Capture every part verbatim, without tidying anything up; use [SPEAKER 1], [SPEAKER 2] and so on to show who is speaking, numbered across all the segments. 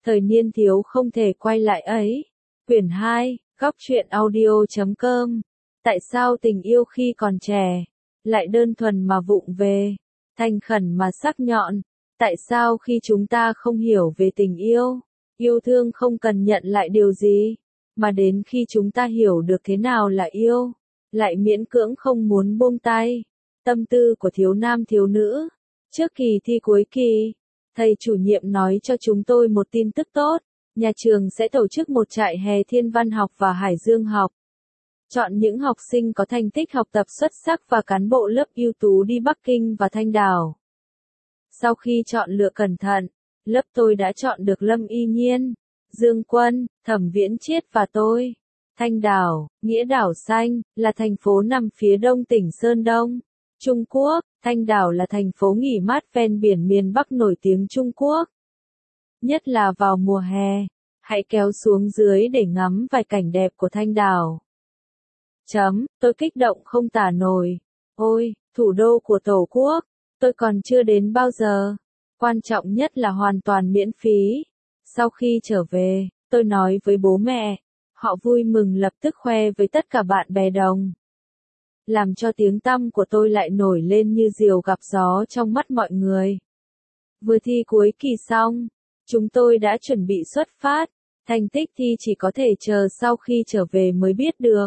[SPEAKER 1] Thời niên thiếu không thể quay lại ấy. Quyển hai, góc truyện audio chấm com. Tại sao tình yêu khi còn trẻ, lại đơn thuần mà vụng về, thành khẩn mà sắc nhọn? Tại sao khi chúng ta không hiểu về tình yêu, yêu thương không cần nhận lại điều gì, mà đến khi chúng ta hiểu được thế nào là yêu, lại miễn cưỡng không muốn buông tay? Tâm tư của thiếu nam thiếu nữ. Trước kỳ thi cuối kỳ, thầy chủ nhiệm nói cho chúng tôi một tin tức tốt, nhà trường sẽ tổ chức một trại hè thiên văn học và hải dương học. Chọn những học sinh có thành tích học tập xuất sắc và cán bộ lớp ưu tú đi Bắc Kinh và Thanh Đảo. Sau khi chọn lựa cẩn thận, lớp tôi đã chọn được Lâm Y Nhiên, Dương Quân, Thẩm Viễn Chiết và tôi. Thanh Đảo, nghĩa đảo xanh, là thành phố nằm phía đông tỉnh Sơn Đông, Trung Quốc. Thanh Đảo là thành phố nghỉ mát ven biển miền Bắc nổi tiếng Trung Quốc. Nhất là vào mùa hè, hãy kéo xuống dưới để ngắm vài cảnh đẹp của Thanh Đảo. Chấm, tôi kích động không tả nổi. Ôi, thủ đô của Tổ quốc, tôi còn chưa đến bao giờ. Quan trọng nhất là hoàn toàn miễn phí. Sau khi trở về, tôi nói với bố mẹ, họ vui mừng lập tức khoe với tất cả bạn bè đồng. Làm cho tiếng tăm của tôi lại nổi lên như diều gặp gió trong mắt mọi người. Vừa thi cuối kỳ xong, chúng tôi đã chuẩn bị xuất phát, thành tích thi chỉ có thể chờ sau khi trở về mới biết được.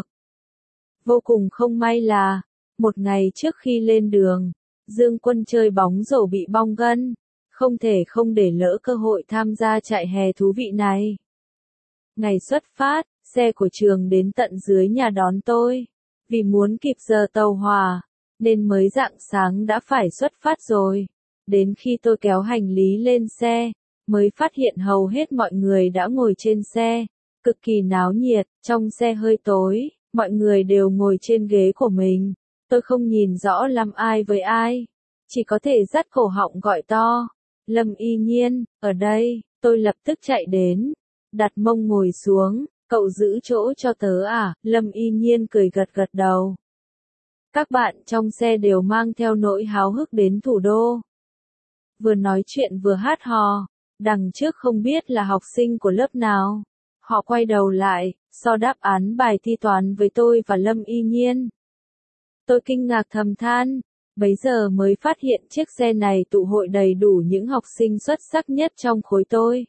[SPEAKER 1] Vô cùng không may là, một ngày trước khi lên đường, Dương Quân chơi bóng rổ bị bong gân, không thể không để lỡ cơ hội tham gia trại hè thú vị này. Ngày xuất phát, xe của trường đến tận dưới nhà đón tôi. Vì muốn kịp giờ tàu hỏa, nên mới rạng sáng đã phải xuất phát rồi. Đến khi tôi kéo hành lý lên xe, mới phát hiện hầu hết mọi người đã ngồi trên xe. Cực kỳ náo nhiệt, trong xe hơi tối, mọi người đều ngồi trên ghế của mình. Tôi không nhìn rõ lắm ai với ai, chỉ có thể dắt cổ họng gọi to. Lâm Y Nhiên, ở đây. Tôi lập tức chạy đến, đặt mông ngồi xuống. Cậu giữ chỗ cho tớ à? Lâm Y Nhiên cười gật gật đầu. Các bạn trong xe đều mang theo nỗi háo hức đến thủ đô. Vừa nói chuyện vừa hát hò, đằng trước không biết là học sinh của lớp nào. Họ quay đầu lại, so đáp án bài thi toán với tôi và Lâm Y Nhiên. Tôi kinh ngạc thầm than, bấy giờ mới phát hiện chiếc xe này tụ hội đầy đủ những học sinh xuất sắc nhất trong khối tôi.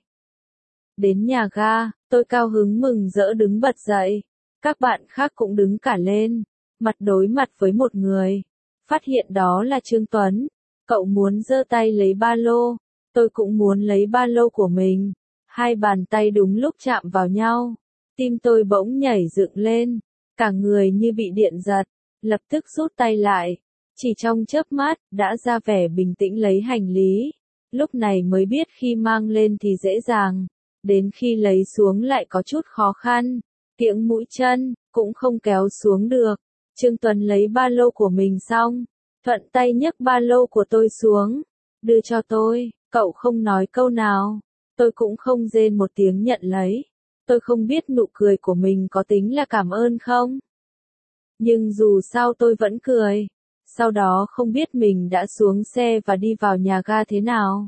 [SPEAKER 1] Đến nhà ga, tôi cao hứng mừng rỡ đứng bật dậy. Các bạn khác cũng đứng cả lên, mặt đối mặt với một người. Phát hiện đó là Trương Tuấn. Cậu muốn giơ tay lấy ba lô. Tôi cũng muốn lấy ba lô của mình. Hai bàn tay đúng lúc chạm vào nhau. Tim tôi bỗng nhảy dựng lên. Cả người như bị điện giật. Lập tức rút tay lại. Chỉ trong chớp mắt, đã ra vẻ bình tĩnh lấy hành lý. Lúc này mới biết khi mang lên thì dễ dàng. Đến khi lấy xuống lại có chút khó khăn, kiễng mũi chân, cũng không kéo xuống được. Trương Tuấn lấy ba lô của mình xong, thuận tay nhấc ba lô của tôi xuống, đưa cho tôi. Cậu không nói câu nào, tôi cũng không rên một tiếng nhận lấy. Tôi không biết nụ cười của mình có tính là cảm ơn không, nhưng dù sao tôi vẫn cười. Sau đó không biết mình đã xuống xe và đi vào nhà ga thế nào.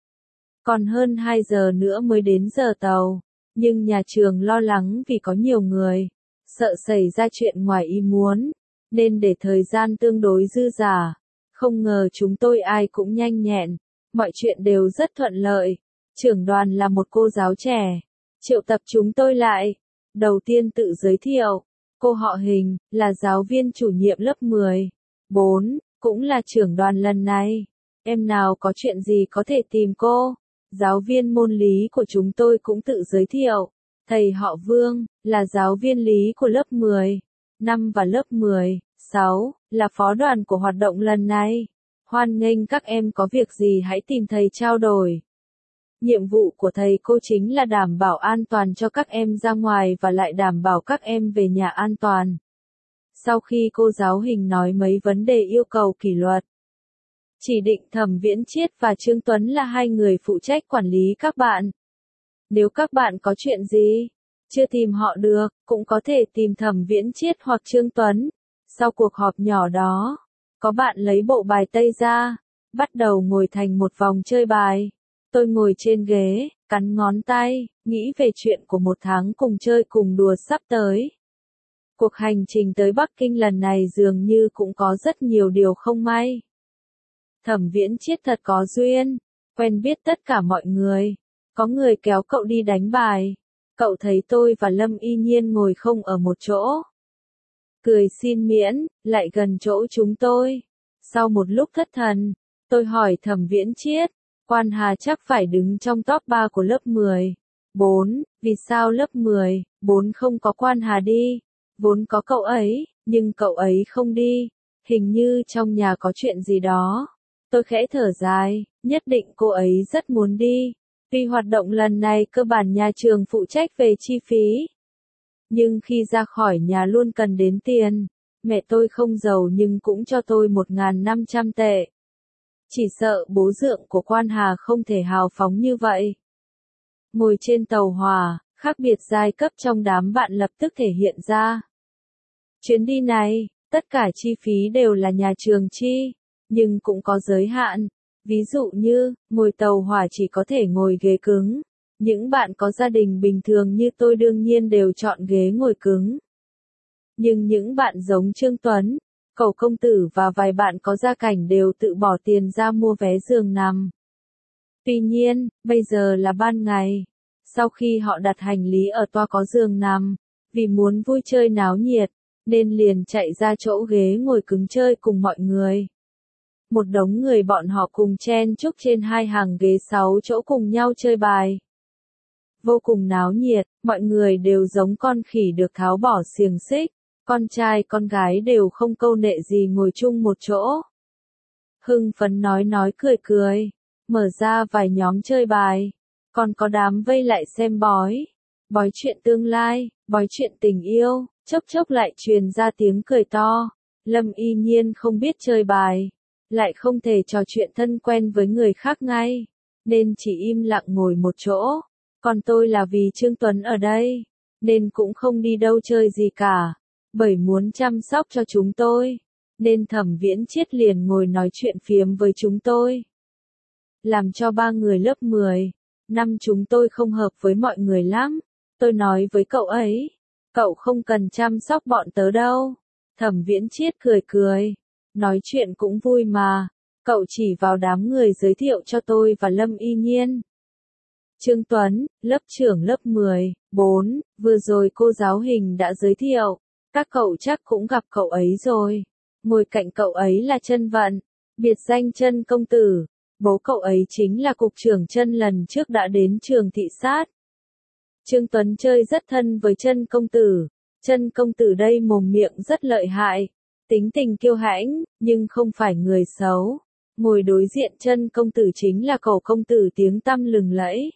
[SPEAKER 1] Còn hơn hai giờ nữa mới đến giờ tàu, nhưng nhà trường lo lắng vì có nhiều người, sợ xảy ra chuyện ngoài ý muốn, nên để thời gian tương đối dư dả. Không ngờ chúng tôi ai cũng nhanh nhẹn, mọi chuyện đều rất thuận lợi. Trưởng đoàn là một cô giáo trẻ, triệu tập chúng tôi lại. Đầu tiên tự giới thiệu, cô họ Hình, là giáo viên chủ nhiệm lớp mười bốn, cũng là trưởng đoàn lần này. Em nào có chuyện gì có thể tìm cô. Giáo viên môn lý của chúng tôi cũng tự giới thiệu. Thầy họ Vương, là giáo viên lý của lớp mười năm và lớp mười sáu, là phó đoàn của hoạt động lần này. Hoan nghênh các em có việc gì hãy tìm thầy trao đổi. Nhiệm vụ của thầy cô chính là đảm bảo an toàn cho các em ra ngoài và lại đảm bảo các em về nhà an toàn. Sau khi cô giáo Hình nói mấy vấn đề yêu cầu kỷ luật, chỉ định Thẩm Viễn Chiết và Trương Tuấn là hai người phụ trách quản lý các bạn. Nếu các bạn có chuyện gì, chưa tìm họ được, cũng có thể tìm Thẩm Viễn Chiết hoặc Trương Tuấn. Sau cuộc họp nhỏ đó, có bạn lấy bộ bài tây ra, bắt đầu ngồi thành một vòng chơi bài. Tôi ngồi trên ghế, cắn ngón tay, nghĩ về chuyện của một tháng cùng chơi cùng đùa sắp tới. Cuộc hành trình tới Bắc Kinh lần này dường như cũng có rất nhiều điều không may. Thẩm Viễn Chiết thật có duyên, quen biết tất cả mọi người. Có người kéo cậu đi đánh bài. Cậu thấy tôi và Lâm Y Nhiên ngồi không ở một chỗ. Cười xin miễn, lại gần chỗ chúng tôi. Sau một lúc thất thần, tôi hỏi Thẩm Viễn Chiết, Quan Hà chắc phải đứng trong top ba của lớp mười. bốn, vì sao lớp mười, bốn không có Quan Hà đi? Vốn có cậu ấy, nhưng cậu ấy không đi. Hình như trong nhà có chuyện gì đó. Tôi khẽ thở dài, nhất định cô ấy rất muốn đi. Tuy hoạt động lần này cơ bản nhà trường phụ trách về chi phí. Nhưng khi ra khỏi nhà luôn cần đến tiền. Mẹ tôi không giàu nhưng cũng cho tôi một nghìn năm trăm tệ. Chỉ sợ bố dượng của Quan Hà không thể hào phóng như vậy. Ngồi trên tàu hỏa, khác biệt giai cấp trong đám bạn lập tức thể hiện ra. Chuyến đi này, tất cả chi phí đều là nhà trường chi, nhưng cũng có giới hạn. Ví dụ như, ngồi tàu hỏa chỉ có thể ngồi ghế cứng. Những bạn có gia đình bình thường như tôi đương nhiên đều chọn ghế ngồi cứng. Nhưng những bạn giống Trương Tuấn, Cẩu Công Tử và vài bạn có gia cảnh đều tự bỏ tiền ra mua vé giường nằm. Tuy nhiên, bây giờ là ban ngày. Sau khi họ đặt hành lý ở toa có giường nằm, vì muốn vui chơi náo nhiệt, nên liền chạy ra chỗ ghế ngồi cứng chơi cùng mọi người. Một đống người bọn họ cùng chen chúc trên hai hàng ghế sáu chỗ cùng nhau chơi bài. Vô cùng náo nhiệt, mọi người đều giống con khỉ được tháo bỏ xiềng xích, con trai con gái đều không câu nệ gì ngồi chung một chỗ. Hưng phấn nói nói cười cười, mở ra vài nhóm chơi bài, còn có đám vây lại xem bói, bói chuyện tương lai, bói chuyện tình yêu, chốc chốc lại truyền ra tiếng cười to. Lâm Y Nhiên không biết chơi bài, lại không thể trò chuyện thân quen với người khác ngay, nên chỉ im lặng ngồi một chỗ. Còn tôi là vì Trương Tuấn ở đây, nên cũng không đi đâu chơi gì cả, bởi muốn chăm sóc cho chúng tôi, nên Thẩm Viễn Chiết liền ngồi nói chuyện phiếm với chúng tôi. Làm cho ba người lớp mười, năm chúng tôi không hợp với mọi người lắm. Tôi nói với cậu ấy, cậu không cần chăm sóc bọn tớ đâu. Thẩm Viễn Chiết cười cười, nói chuyện cũng vui mà, cậu chỉ vào đám người giới thiệu cho tôi và Lâm Y Nhiên. Trương Tuấn, lớp trưởng lớp mười, bốn, vừa rồi cô giáo Hình đã giới thiệu, các cậu chắc cũng gặp cậu ấy rồi. Ngồi cạnh cậu ấy là Chân Vận, biệt danh Chân Công Tử, bố cậu ấy chính là cục trưởng Chân lần trước đã đến trường thị sát. Trương Tuấn chơi rất thân với Chân Công Tử, Chân Công Tử đây mồm miệng rất lợi hại, tính tình kiêu hãnh, nhưng không phải người xấu. Ngồi đối diện Chân Công Tử chính là Cẩu Công Tử tiếng tăm lừng lẫy.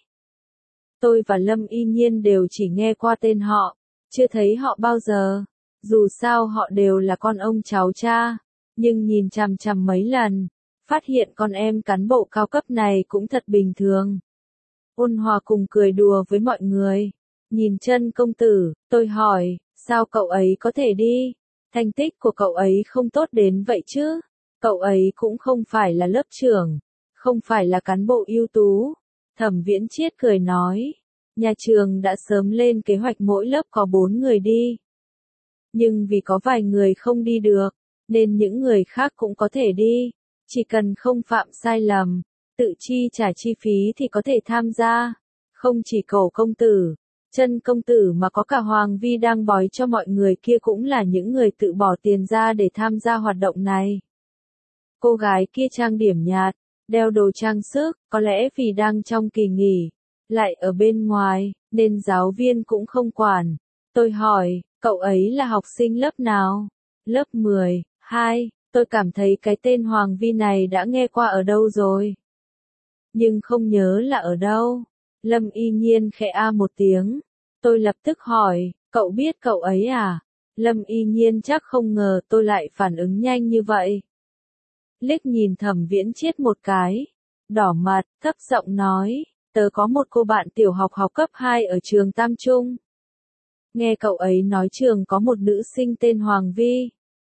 [SPEAKER 1] Tôi và Lâm Y Nhiên đều chỉ nghe qua tên họ, chưa thấy họ bao giờ. Dù sao họ đều là con ông cháu cha, nhưng nhìn chằm chằm mấy lần, phát hiện con em cán bộ cao cấp này cũng thật bình thường. Ôn hòa cùng cười đùa với mọi người. Nhìn Chân Công Tử, tôi hỏi, sao cậu ấy có thể đi? Thành tích của cậu ấy không tốt đến vậy chứ? Cậu ấy cũng không phải là lớp trưởng, không phải là cán bộ ưu tú. Thẩm Viễn Chiết cười nói, nhà trường đã sớm lên kế hoạch mỗi lớp có bốn người đi. Nhưng vì có vài người không đi được, nên những người khác cũng có thể đi. Chỉ cần không phạm sai lầm, tự chi trả chi phí thì có thể tham gia. Không chỉ Cẩu Công Tử, Chân Công Tử mà có cả Hoàng Vi đang bói cho mọi người kia cũng là những người tự bỏ tiền ra để tham gia hoạt động này. Cô gái kia trang điểm nhạt, đeo đồ trang sức, có lẽ vì đang trong kỳ nghỉ, lại ở bên ngoài, nên giáo viên cũng không quản. Tôi hỏi, cậu ấy là học sinh lớp nào? Lớp mười, hai, tôi cảm thấy cái tên Hoàng Vi này đã nghe qua ở đâu rồi. Nhưng không nhớ là ở đâu. Lâm Y Nhiên khẽ a một tiếng. Tôi lập tức hỏi, cậu biết cậu ấy à? Lâm Y Nhiên chắc không ngờ tôi lại phản ứng nhanh như vậy. Liếc nhìn Thẩm Viễn Chiết một cái, đỏ mặt, thấp giọng nói, tớ có một cô bạn tiểu học học cấp hai ở trường Tam Trung. Nghe cậu ấy nói trường có một nữ sinh tên Hoàng Vi.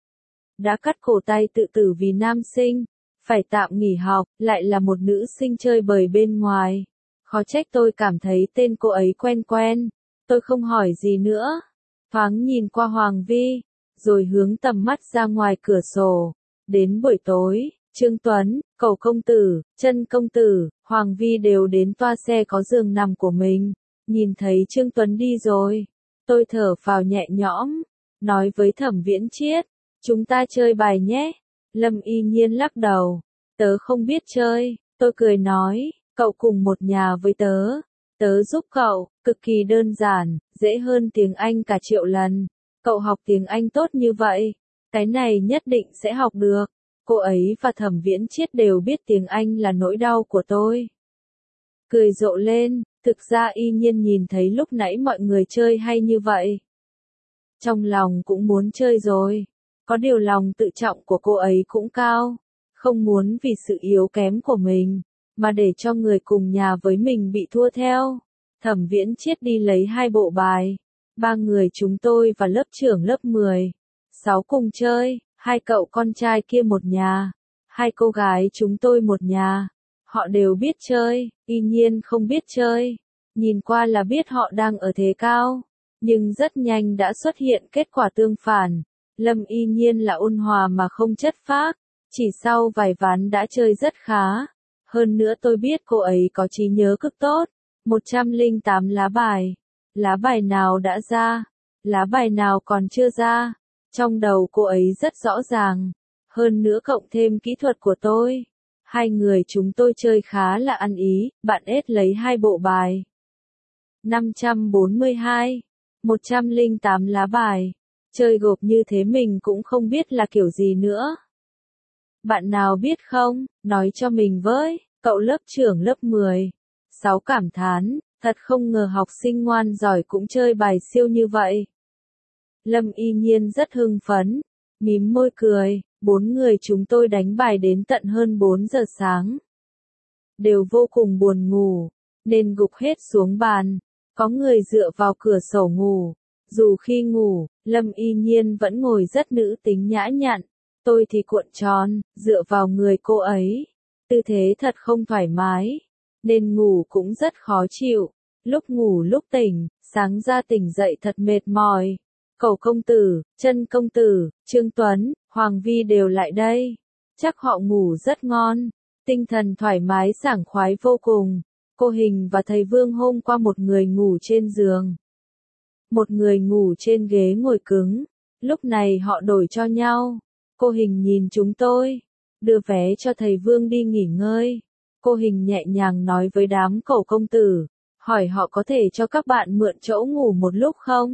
[SPEAKER 1] Đã cắt cổ tay tự tử vì nam sinh, phải tạm nghỉ học, lại là một nữ sinh chơi bời bên ngoài. Khó trách tôi cảm thấy tên cô ấy quen quen. Tôi không hỏi gì nữa. Thoáng nhìn qua Hoàng Vi, rồi hướng tầm mắt ra ngoài cửa sổ. Đến buổi tối, Trương Tuấn, Cẩu công tử, Chân công tử, Hoàng Vi đều đến toa xe có giường nằm của mình. Nhìn thấy Trương Tuấn đi rồi, tôi thở phào nhẹ nhõm, nói với Thẩm Viễn Chiết, chúng ta chơi bài nhé. Lâm Y Nhiên lắc đầu, tớ không biết chơi. Tôi cười nói, cậu cùng một nhà với tớ, tớ giúp cậu, cực kỳ đơn giản, dễ hơn tiếng Anh cả triệu lần. Cậu học tiếng Anh tốt như vậy, cái này nhất định sẽ học được. Cô ấy và Thẩm Viễn Chiết đều biết tiếng Anh là nỗi đau của tôi. Cười rộ lên, thực ra Y Nhiên nhìn thấy lúc nãy mọi người chơi hay như vậy. Trong lòng cũng muốn chơi rồi, có điều lòng tự trọng của cô ấy cũng cao, không muốn vì sự yếu kém của mình, mà để cho người cùng nhà với mình bị thua theo. Thẩm Viễn Chiết đi lấy hai bộ bài, ba người chúng tôi và lớp trưởng lớp mười, sáu cùng chơi, hai cậu con trai kia một nhà, hai cô gái chúng tôi một nhà. Họ đều biết chơi, Y Nhiên không biết chơi, nhìn qua là biết họ đang ở thế cao, nhưng rất nhanh đã xuất hiện kết quả tương phản. Lâm Y Nhiên là ôn hòa mà không chất phác, chỉ sau vài ván đã chơi rất khá. Hơn nữa tôi biết cô ấy có trí nhớ cực tốt. một trăm lẻ tám lá bài. Lá bài nào đã ra, lá bài nào còn chưa ra. Trong đầu cô ấy rất rõ ràng. Hơn nữa cộng thêm kỹ thuật của tôi. Hai người chúng tôi chơi khá là ăn ý, bạn ết lấy hai bộ bài. năm trăm bốn mươi hai. một trăm lẻ tám lá bài. Chơi gộp như thế mình cũng không biết là kiểu gì nữa. Bạn nào biết không, nói cho mình với. Cậu lớp trưởng lớp mười. sáu cảm thán, thật không ngờ học sinh ngoan giỏi cũng chơi bài siêu như vậy. Lâm Y Nhiên rất hưng phấn, mím môi cười, bốn người chúng tôi đánh bài đến tận hơn bốn giờ sáng. Đều vô cùng buồn ngủ, nên gục hết xuống bàn, có người dựa vào cửa sổ ngủ. Dù khi ngủ, Lâm Y Nhiên vẫn ngồi rất nữ tính nhã nhặn, tôi thì cuộn tròn, dựa vào người cô ấy. Tư thế thật không thoải mái, nên ngủ cũng rất khó chịu. Lúc ngủ lúc tỉnh, sáng ra tỉnh dậy thật mệt mỏi. Cẩu công tử, Chân công tử, Trương Tuấn, Hoàng Vi đều lại đây. Chắc họ ngủ rất ngon, tinh thần thoải mái sảng khoái vô cùng. Cô Hình và thầy Vương hôm qua một người ngủ trên giường, một người ngủ trên ghế ngồi cứng. Lúc này họ đổi cho nhau. Cô Hình nhìn chúng tôi, đưa vé cho thầy Vương đi nghỉ ngơi. Cô Hình nhẹ nhàng nói với đám cẩu công tử, hỏi họ có thể cho các bạn mượn chỗ ngủ một lúc không?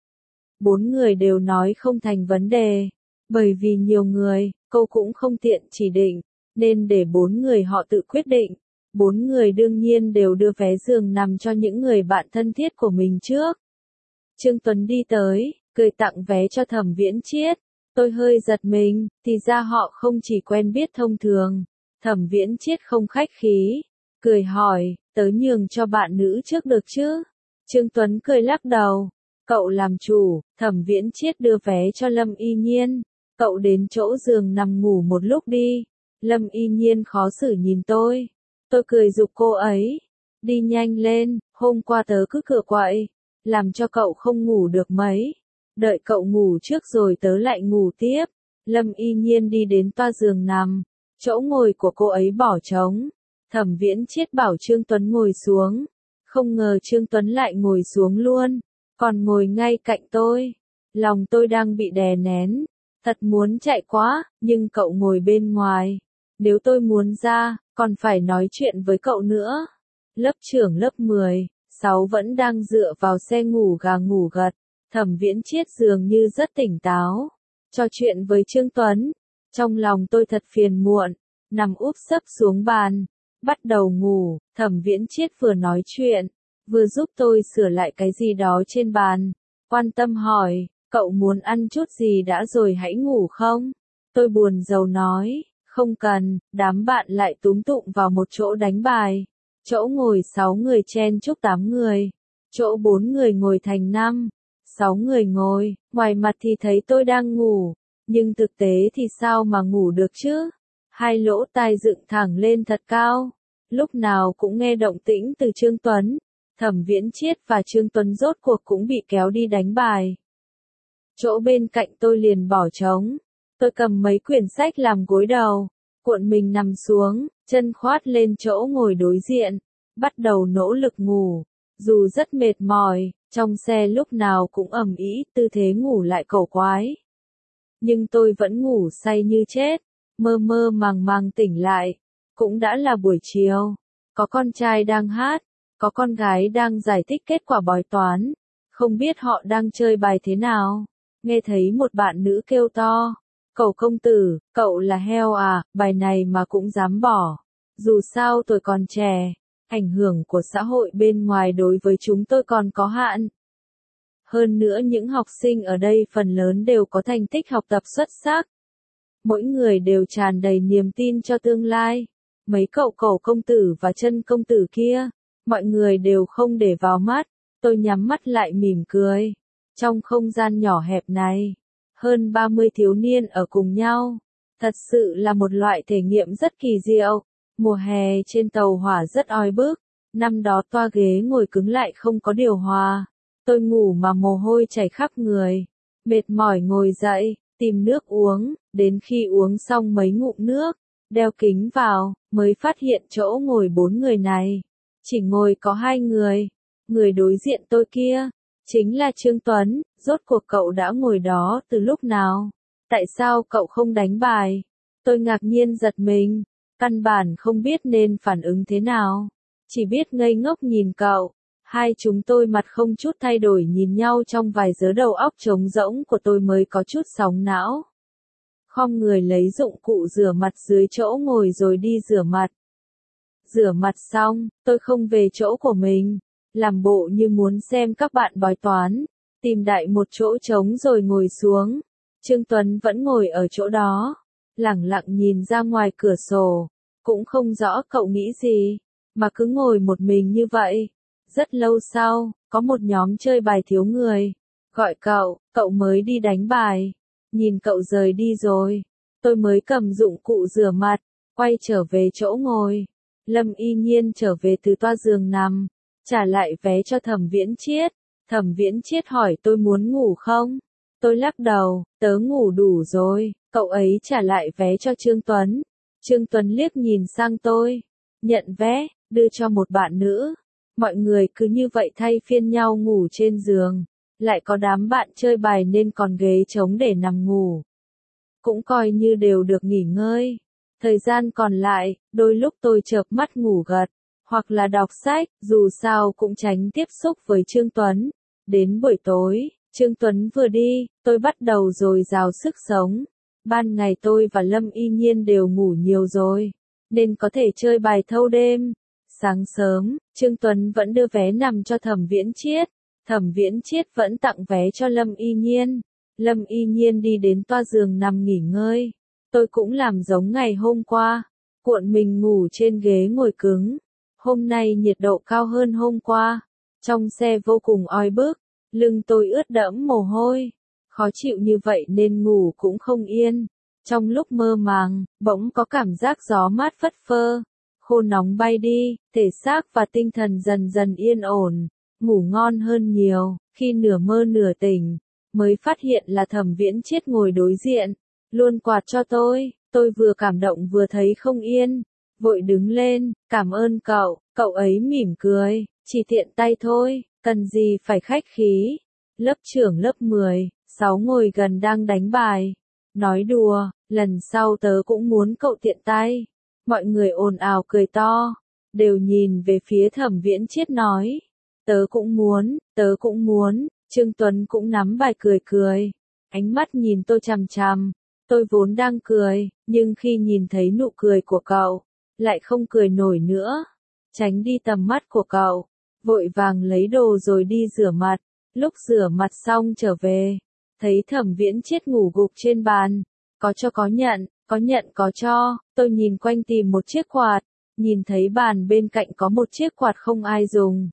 [SPEAKER 1] Bốn người đều nói không thành vấn đề, bởi vì nhiều người, cô cũng không tiện chỉ định, nên để bốn người họ tự quyết định. Bốn người đương nhiên đều đưa vé giường nằm cho những người bạn thân thiết của mình trước. Trương Tuấn đi tới, cười tặng vé cho Thẩm Viễn Chiết. Tôi hơi giật mình, thì ra họ không chỉ quen biết thông thường. Thẩm Viễn Chiết không khách khí, cười hỏi, tớ nhường cho bạn nữ trước được chứ? Trương Tuấn cười lắc đầu, cậu làm chủ. Thẩm Viễn Chiết đưa vé cho Lâm Y Nhiên, cậu đến chỗ giường nằm ngủ một lúc đi. Lâm Y Nhiên khó xử nhìn tôi, tôi cười giục cô ấy, đi nhanh lên, hôm qua tớ cứ cựa quậy, làm cho cậu không ngủ được mấy. Đợi cậu ngủ trước rồi tớ lại ngủ tiếp. Lâm Y Nhiên đi đến toa giường nằm, chỗ ngồi của cô ấy bỏ trống. Thẩm Viễn Chiết bảo Trương Tuấn ngồi xuống, không ngờ Trương Tuấn lại ngồi xuống luôn, còn ngồi ngay cạnh tôi. Lòng tôi đang bị đè nén, thật muốn chạy quá, nhưng cậu ngồi bên ngoài. Nếu tôi muốn ra, còn phải nói chuyện với cậu nữa. Lớp trưởng lớp mười, sáu vẫn đang dựa vào xe ngủ gà ngủ gật. Thẩm Viễn Chiết dường như rất tỉnh táo, trò chuyện với Trương Tuấn. Trong lòng tôi thật phiền muộn, nằm úp sấp xuống bàn, bắt đầu ngủ. Thẩm Viễn Chiết vừa nói chuyện, vừa giúp tôi sửa lại cái gì đó trên bàn. Quan tâm hỏi, cậu muốn ăn chút gì đã rồi hãy ngủ không? Tôi buồn rầu nói, không cần. Đám bạn lại túm tụm vào một chỗ đánh bài. Chỗ ngồi sáu người chen chúc tám người, chỗ bốn người ngồi thành năm, sáu người ngồi. Ngoài mặt thì thấy tôi đang ngủ, nhưng thực tế thì sao mà ngủ được chứ? Hai lỗ tai dựng thẳng lên thật cao, lúc nào cũng nghe động tĩnh từ Trương Tuấn. Thẩm Viễn Chiết và Trương Tuấn rốt cuộc cũng bị kéo đi đánh bài. Chỗ bên cạnh tôi liền bỏ trống. Tôi cầm mấy quyển sách làm gối đầu, cuộn mình nằm xuống, chân khoát lên chỗ ngồi đối diện, bắt đầu nỗ lực ngủ. Dù rất mệt mỏi, trong xe lúc nào cũng ầm ĩ, tư thế ngủ lại cổ quái. Nhưng tôi vẫn ngủ say như chết, mơ mơ màng màng tỉnh lại. Cũng đã là buổi chiều, có con trai đang hát, có con gái đang giải thích kết quả bói toán. Không biết họ đang chơi bài thế nào. Nghe thấy một bạn nữ kêu to. Cậu công tử, cậu là heo à, bài này mà cũng dám bỏ. Dù sao tôi còn trẻ, ảnh hưởng của xã hội bên ngoài đối với chúng tôi còn có hạn. Hơn nữa những học sinh ở đây phần lớn đều có thành tích học tập xuất sắc. Mỗi người đều tràn đầy niềm tin cho tương lai. Mấy cậu cậu công tử và chân công tử kia, mọi người đều không để vào mắt. Tôi nhắm mắt lại mỉm cười. Trong không gian nhỏ hẹp này, hơn ba mươi thiếu niên ở cùng nhau. Thật sự là một loại thể nghiệm rất kỳ diệu. Mùa hè trên tàu hỏa rất oi bức. Năm đó toa ghế ngồi cứng lại không có điều hòa. Tôi ngủ mà mồ hôi chảy khắp người. Mệt mỏi ngồi dậy, tìm nước uống. Đến khi uống xong mấy ngụm nước, đeo kính vào, mới phát hiện chỗ ngồi bốn người này. Chỉ ngồi có hai người. Người đối diện tôi kia, chính là Trương Tuấn. Rốt cuộc cậu đã ngồi đó từ lúc nào? Tại sao cậu không đánh bài? Tôi ngạc nhiên giật mình, căn bản không biết nên phản ứng thế nào. Chỉ biết ngây ngốc nhìn cậu. Hai chúng tôi mặt không chút thay đổi nhìn nhau trong vài giờ đầu óc trống rỗng của tôi mới có chút sóng não. Khom người lấy dụng cụ rửa mặt dưới chỗ ngồi rồi đi rửa mặt. Rửa mặt xong, tôi không về chỗ của mình. Làm bộ như muốn xem các bạn bói toán. Tìm đại một chỗ trống rồi ngồi xuống. Trương Tuấn vẫn ngồi ở chỗ đó. Lẳng lặng nhìn ra ngoài cửa sổ. Cũng không rõ cậu nghĩ gì. Mà cứ ngồi một mình như vậy. Rất lâu sau, có một nhóm chơi bài thiếu người. Gọi cậu, cậu mới đi đánh bài. Nhìn cậu rời đi rồi. Tôi mới cầm dụng cụ rửa mặt. Quay trở về chỗ ngồi. Lâm Y Nhiên trở về từ toa giường nằm. Trả lại vé cho Thẩm Viễn Chiết. Thẩm Viễn Chiết hỏi tôi muốn ngủ không? Tôi lắc đầu, tớ ngủ đủ rồi. Cậu ấy trả lại vé cho Trương Tuấn. Trương Tuấn liếc nhìn sang tôi. Nhận vé, đưa cho một bạn nữ. Mọi người cứ như vậy thay phiên nhau ngủ trên giường. Lại có đám bạn chơi bài nên còn ghế trống để nằm ngủ. Cũng coi như đều được nghỉ ngơi. Thời gian còn lại, đôi lúc tôi chợp mắt ngủ gật. Hoặc là đọc sách, dù sao cũng tránh tiếp xúc với Trương Tuấn. Đến buổi tối, Trương Tuấn vừa đi, tôi bắt đầu dồi dào sức sống. Ban ngày tôi và Lâm Y Nhiên đều ngủ nhiều rồi, nên có thể chơi bài thâu đêm. Sáng sớm, Trương Tuấn vẫn đưa vé nằm cho Thẩm Viễn Chiết. Thẩm Viễn Chiết vẫn tặng vé cho Lâm Y Nhiên. Lâm Y Nhiên đi đến toa giường nằm nghỉ ngơi. Tôi cũng làm giống ngày hôm qua, cuộn mình ngủ trên ghế ngồi cứng. Hôm nay nhiệt độ cao hơn hôm qua. Trong xe vô cùng oi bức, lưng tôi ướt đẫm mồ hôi. Khó chịu như vậy nên ngủ cũng không yên. Trong lúc mơ màng, bỗng có cảm giác gió mát phất phơ. Khô nóng bay đi, thể xác và tinh thần dần dần yên ổn. Ngủ ngon hơn nhiều, khi nửa mơ nửa tỉnh, mới phát hiện là Thẩm Viễn Chiết ngồi đối diện. Luôn quạt cho tôi, tôi vừa cảm động vừa thấy không yên. Vội đứng lên, cảm ơn cậu, cậu ấy mỉm cười, chỉ tiện tay thôi, cần gì phải khách khí. Lớp trưởng lớp mười, sáu ngồi gần đang đánh bài. Nói đùa, lần sau tớ cũng muốn cậu tiện tay. Mọi người ồn ào cười to, đều nhìn về phía Thẩm Viễn Chiết nói. Tớ cũng muốn, tớ cũng muốn, Trương Tuấn cũng nắm bài cười cười. Ánh mắt nhìn tôi chằm chằm, tôi vốn đang cười, nhưng khi nhìn thấy nụ cười của cậu, lại không cười nổi nữa. Tránh đi tầm mắt của cậu, vội vàng lấy đồ rồi đi rửa mặt. Lúc rửa mặt xong trở về, thấy Thẩm Viễn Chiết ngủ gục trên bàn. Có cho có nhận, có nhận có cho. Tôi nhìn quanh tìm một chiếc quạt, nhìn thấy bàn bên cạnh có một chiếc quạt không ai dùng.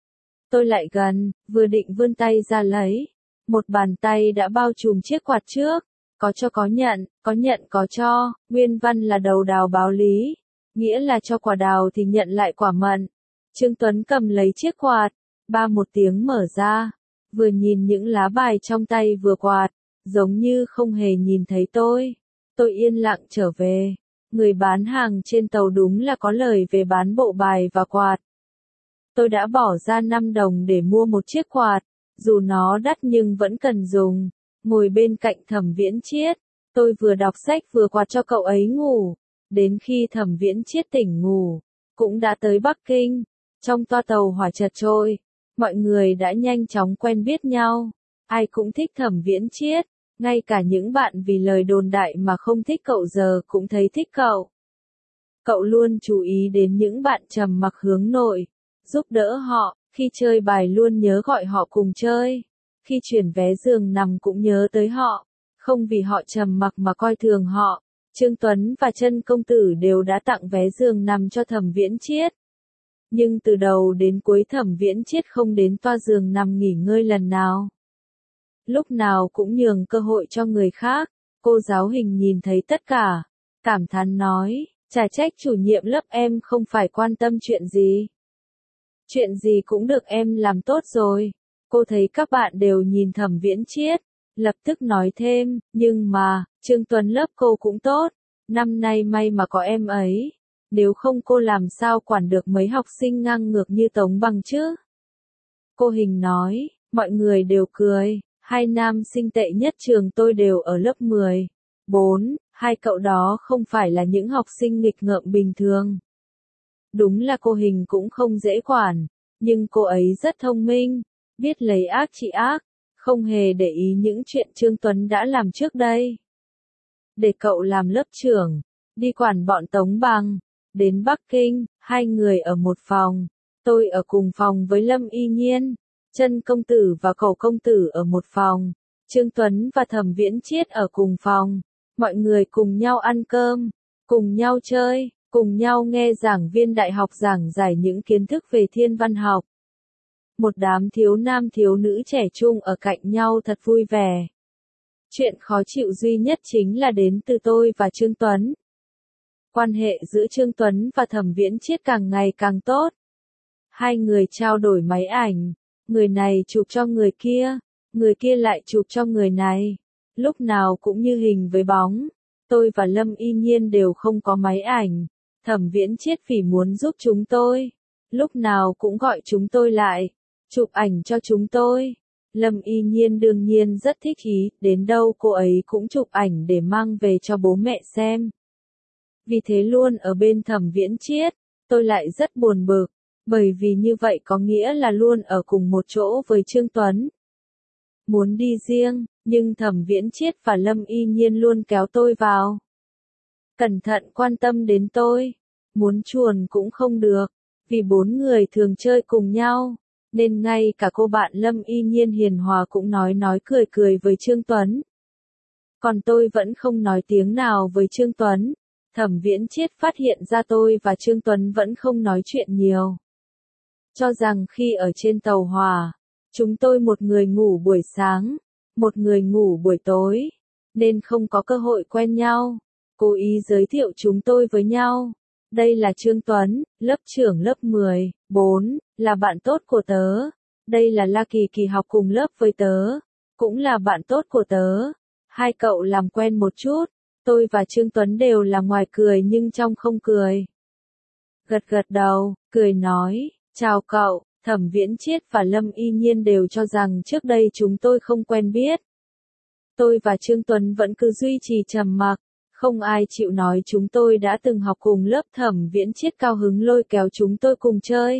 [SPEAKER 1] Tôi lại gần, vừa định vươn tay ra lấy. Một bàn tay đã bao trùm chiếc quạt trước. Có cho có nhận, có nhận có cho, nguyên văn là đầu đào báo lý. Nghĩa là cho quả đào thì nhận lại quả mận. Trương Tuấn cầm lấy chiếc quạt, ba một tiếng mở ra, vừa nhìn những lá bài trong tay vừa quạt, giống như không hề nhìn thấy tôi. Tôi yên lặng trở về. Người bán hàng trên tàu đúng là có lời về bán bộ bài và quạt. Tôi đã bỏ ra năm đồng để mua một chiếc quạt, dù nó đắt nhưng vẫn cần dùng. Ngồi bên cạnh Thẩm Viễn Chiết, tôi vừa đọc sách vừa quạt cho cậu ấy ngủ. Đến khi Thẩm Viễn Chiết tỉnh ngủ, cũng đã tới Bắc Kinh. Trong toa tàu hỏa chật trội, mọi người đã nhanh chóng quen biết nhau. Ai cũng thích Thẩm Viễn Chiết, ngay cả những bạn vì lời đồn đại mà không thích cậu giờ cũng thấy thích cậu. Cậu luôn chú ý đến những bạn trầm mặc hướng nội, giúp đỡ họ, khi chơi bài luôn nhớ gọi họ cùng chơi, khi chuyển vé giường nằm cũng nhớ tới họ, không vì họ trầm mặc mà coi thường họ. Trương Tuấn và Trân công tử đều đã tặng vé giường nằm cho Thẩm Viễn Chiết. Nhưng từ đầu đến cuối Thẩm Viễn Chiết không đến toa giường nằm nghỉ ngơi lần nào. Lúc nào cũng nhường cơ hội cho người khác. Cô giáo Hình nhìn thấy tất cả, cảm thán nói, chả trách chủ nhiệm lớp em không phải quan tâm chuyện gì. Chuyện gì cũng được em làm tốt rồi. Cô thấy các bạn đều nhìn Thẩm Viễn Chiết, lập tức nói thêm, nhưng mà, Trương Tuấn lớp cô cũng tốt, năm nay may mà có em ấy, nếu không cô làm sao quản được mấy học sinh ngang ngược như Tống Bằng chứ? Cô Hình nói, mọi người đều cười, hai nam sinh tệ nhất trường tôi đều ở lớp mười, bốn, hai cậu đó không phải là những học sinh nghịch ngợm bình thường. Đúng là cô Hình cũng không dễ quản, nhưng cô ấy rất thông minh, biết lấy ác trị ác, không hề để ý những chuyện Trương Tuấn đã làm trước đây. Để cậu làm lớp trưởng, đi quản bọn Tống Bằng, đến Bắc Kinh, hai người ở một phòng, tôi ở cùng phòng với Lâm Y Nhiên, Trân công tử và Cẩu công tử ở một phòng, Trương Tuấn và Thẩm Viễn Chiết ở cùng phòng, mọi người cùng nhau ăn cơm, cùng nhau chơi, cùng nhau nghe giảng viên đại học giảng giải những kiến thức về thiên văn học. Một đám thiếu nam thiếu nữ trẻ trung ở cạnh nhau thật vui vẻ. Chuyện khó chịu duy nhất chính là đến từ tôi và Trương Tuấn. Quan hệ giữa Trương Tuấn và Thẩm Viễn Chiết càng ngày càng tốt. Hai người trao đổi máy ảnh, người này chụp cho người kia, người kia lại chụp cho người này. Lúc nào cũng như hình với bóng. Tôi và Lâm Y Nhiên đều không có máy ảnh. Thẩm Viễn Chiết vì muốn giúp chúng tôi, lúc nào cũng gọi chúng tôi lại, chụp ảnh cho chúng tôi. Lâm Y Nhiên đương nhiên rất thích ý, đến đâu cô ấy cũng chụp ảnh để mang về cho bố mẹ xem. Vì thế luôn ở bên Thẩm Viễn Chiết, tôi lại rất buồn bực, bởi vì như vậy có nghĩa là luôn ở cùng một chỗ với Trương Tuấn. Muốn đi riêng, nhưng Thẩm Viễn Chiết và Lâm Y Nhiên luôn kéo tôi vào. Cẩn thận quan tâm đến tôi, muốn chuồn cũng không được, vì bốn người thường chơi cùng nhau, nên ngay cả cô bạn Lâm Y Nhiên hiền hòa cũng nói nói cười cười với Trương Tuấn. Còn tôi vẫn không nói tiếng nào với Trương Tuấn. Thẩm Viễn Chiết phát hiện ra tôi và Trương Tuấn vẫn không nói chuyện nhiều. Cho rằng khi ở trên tàu hỏa, chúng tôi một người ngủ buổi sáng, một người ngủ buổi tối, nên không có cơ hội quen nhau. Cố ý giới thiệu chúng tôi với nhau. Đây là Trương Tuấn, lớp trưởng lớp mười, bốn, là bạn tốt của tớ. Đây là La Kỳ Kỳ học cùng lớp với tớ, cũng là bạn tốt của tớ. Hai cậu làm quen một chút. Tôi và Trương Tuấn đều là ngoài cười nhưng trong không cười. Gật gật đầu, cười nói, chào cậu. Thẩm Viễn Chiết và Lâm Y Nhiên đều cho rằng trước đây chúng tôi không quen biết. Tôi và Trương Tuấn vẫn cứ duy trì trầm mặc, không ai chịu nói chúng tôi đã từng học cùng lớp. Thẩm Viễn Chiết cao hứng lôi kéo chúng tôi cùng chơi.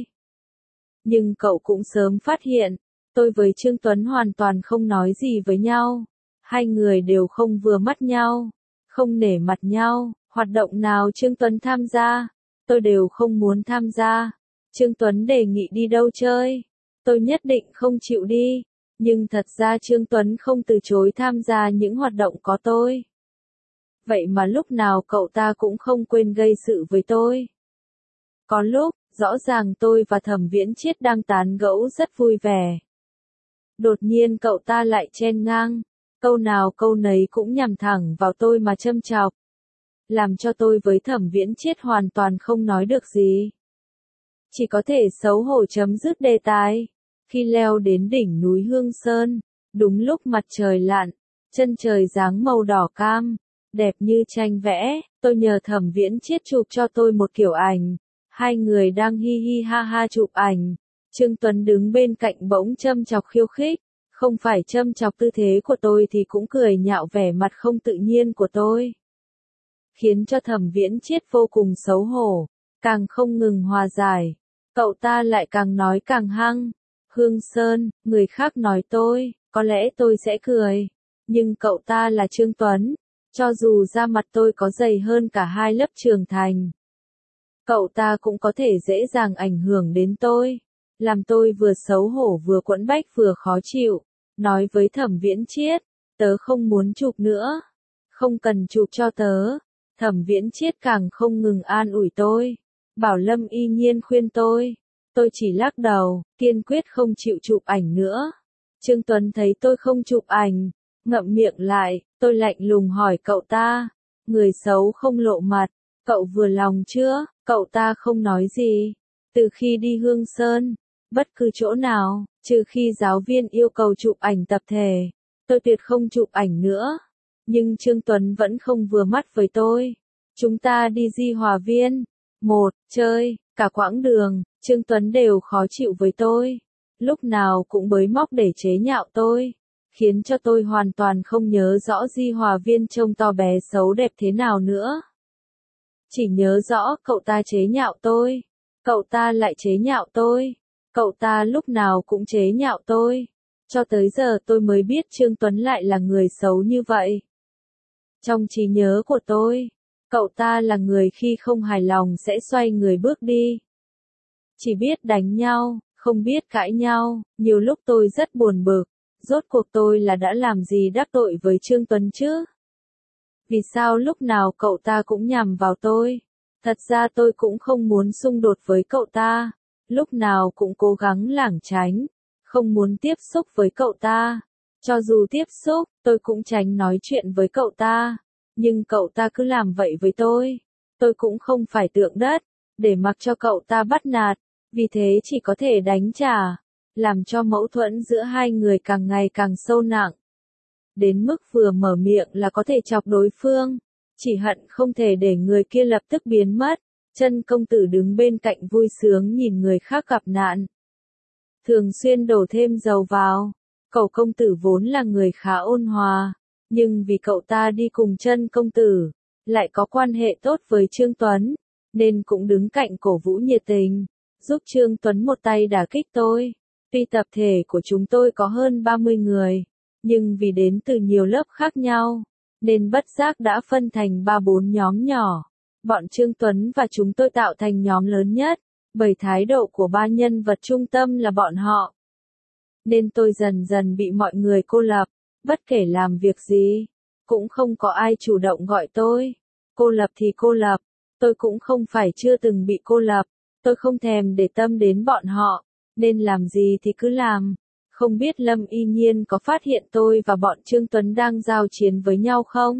[SPEAKER 1] Nhưng cậu cũng sớm phát hiện, tôi với Trương Tuấn hoàn toàn không nói gì với nhau. Hai người đều không vừa mắt nhau, không nể mặt nhau, hoạt động nào Trương Tuấn tham gia, tôi đều không muốn tham gia. Trương Tuấn đề nghị đi đâu chơi, tôi nhất định không chịu đi, nhưng thật ra Trương Tuấn không từ chối tham gia những hoạt động có tôi. Vậy mà lúc nào cậu ta cũng không quên gây sự với tôi. Có lúc, rõ ràng tôi và Thẩm Viễn Chiết đang tán gẫu rất vui vẻ. Đột nhiên cậu ta lại chen ngang, câu nào câu nấy cũng nhằm thẳng vào tôi mà châm chọc. làm cho tôi với Thẩm Viễn Chiết hoàn toàn không nói được gì. Chỉ có thể xấu hổ chấm dứt đề tài. Khi leo đến đỉnh núi Hương Sơn, đúng lúc mặt trời lặn, chân trời dáng màu đỏ cam, đẹp như tranh vẽ, tôi nhờ Thẩm Viễn Chiết chụp cho tôi một kiểu ảnh. Hai người đang hi hi ha ha chụp ảnh. Trương Tuấn đứng bên cạnh bỗng châm chọc khiêu khích, không phải châm chọc tư thế của tôi thì cũng cười nhạo vẻ mặt không tự nhiên của tôi. Khiến cho Thẩm Viễn Chiết vô cùng xấu hổ, càng không ngừng hòa giải. Cậu ta lại càng nói càng hăng. Hương Sơn, người khác nói tôi, có lẽ tôi sẽ cười. Nhưng cậu ta là Trương Tuấn, cho dù da mặt tôi có dày hơn cả hai lớp trưởng thành, cậu ta cũng có thể dễ dàng ảnh hưởng đến tôi. Làm tôi vừa xấu hổ vừa quẫn bách vừa khó chịu. Nói với Thẩm Viễn Chiết, tớ không muốn chụp nữa. Không cần chụp cho tớ. Thẩm Viễn Chiết càng không ngừng an ủi tôi. Bảo Lâm y nhiên khuyên tôi. Tôi chỉ lắc đầu, kiên quyết không chịu chụp ảnh nữa. Trương Tuấn thấy tôi không chụp ảnh, ngậm miệng lại, tôi lạnh lùng hỏi cậu ta. Người xấu không lộ mặt, cậu vừa lòng chưa? Cậu ta không nói gì. Từ khi đi Hương Sơn, bất cứ chỗ nào, trừ khi giáo viên yêu cầu chụp ảnh tập thể, tôi tuyệt không chụp ảnh nữa. Nhưng Trương Tuấn vẫn không vừa mắt với tôi. Chúng ta đi Di Hòa Viên. Một, chơi, cả quãng đường, Trương Tuấn đều khó chịu với tôi. Lúc nào cũng bới móc để chế nhạo tôi. Khiến cho tôi hoàn toàn không nhớ rõ Di Hòa Viên trông to bé xấu đẹp thế nào nữa. Chỉ nhớ rõ cậu ta chế nhạo tôi. Cậu ta lại chế nhạo tôi. Cậu ta lúc nào cũng chế nhạo tôi. Cho tới giờ tôi mới biết Trương Tuấn lại là người xấu như vậy. Trong trí nhớ của tôi, cậu ta là người khi không hài lòng sẽ xoay người bước đi. Chỉ biết đánh nhau, không biết cãi nhau, nhiều lúc tôi rất buồn bực. Rốt cuộc tôi là đã làm gì đắc tội với Trương Tuấn chứ? Vì sao lúc nào cậu ta cũng nhằm vào tôi? Thật ra tôi cũng không muốn xung đột với cậu ta. Lúc nào cũng cố gắng lảng tránh. Không muốn tiếp xúc với cậu ta. Cho dù tiếp xúc, tôi cũng tránh nói chuyện với cậu ta. Nhưng cậu ta cứ làm vậy với tôi. Tôi cũng không phải tượng đất, để mặc cho cậu ta bắt nạt. Vì thế chỉ có thể đánh trả. Làm cho mâu thuẫn giữa hai người càng ngày càng sâu nặng. Đến mức vừa mở miệng là có thể chọc đối phương. Chỉ hận không thể để người kia lập tức biến mất. Chân công tử đứng bên cạnh vui sướng nhìn người khác gặp nạn. Thường xuyên đổ thêm dầu vào. Cậu công tử vốn là người khá ôn hòa. Nhưng vì cậu ta đi cùng chân công tử, lại có quan hệ tốt với Trương Tuấn, nên cũng đứng cạnh cổ vũ nhiệt tình, giúp Trương Tuấn một tay đả kích tôi. Tuy tập thể của chúng tôi có hơn ba mươi người, nhưng vì đến từ nhiều lớp khác nhau, nên bất giác đã phân thành ba bốn nhóm nhỏ. Bọn Trương Tuấn và chúng tôi tạo thành nhóm lớn nhất, bởi thái độ của ba nhân vật trung tâm là bọn họ. Nên tôi dần dần bị mọi người cô lập, bất kể làm việc gì, cũng không có ai chủ động gọi tôi. Cô lập thì cô lập, tôi cũng không phải chưa từng bị cô lập, tôi không thèm để tâm đến bọn họ, nên làm gì thì cứ làm. Không biết Lâm y nhiên có phát hiện tôi và bọn Trương Tuấn đang giao chiến với nhau không?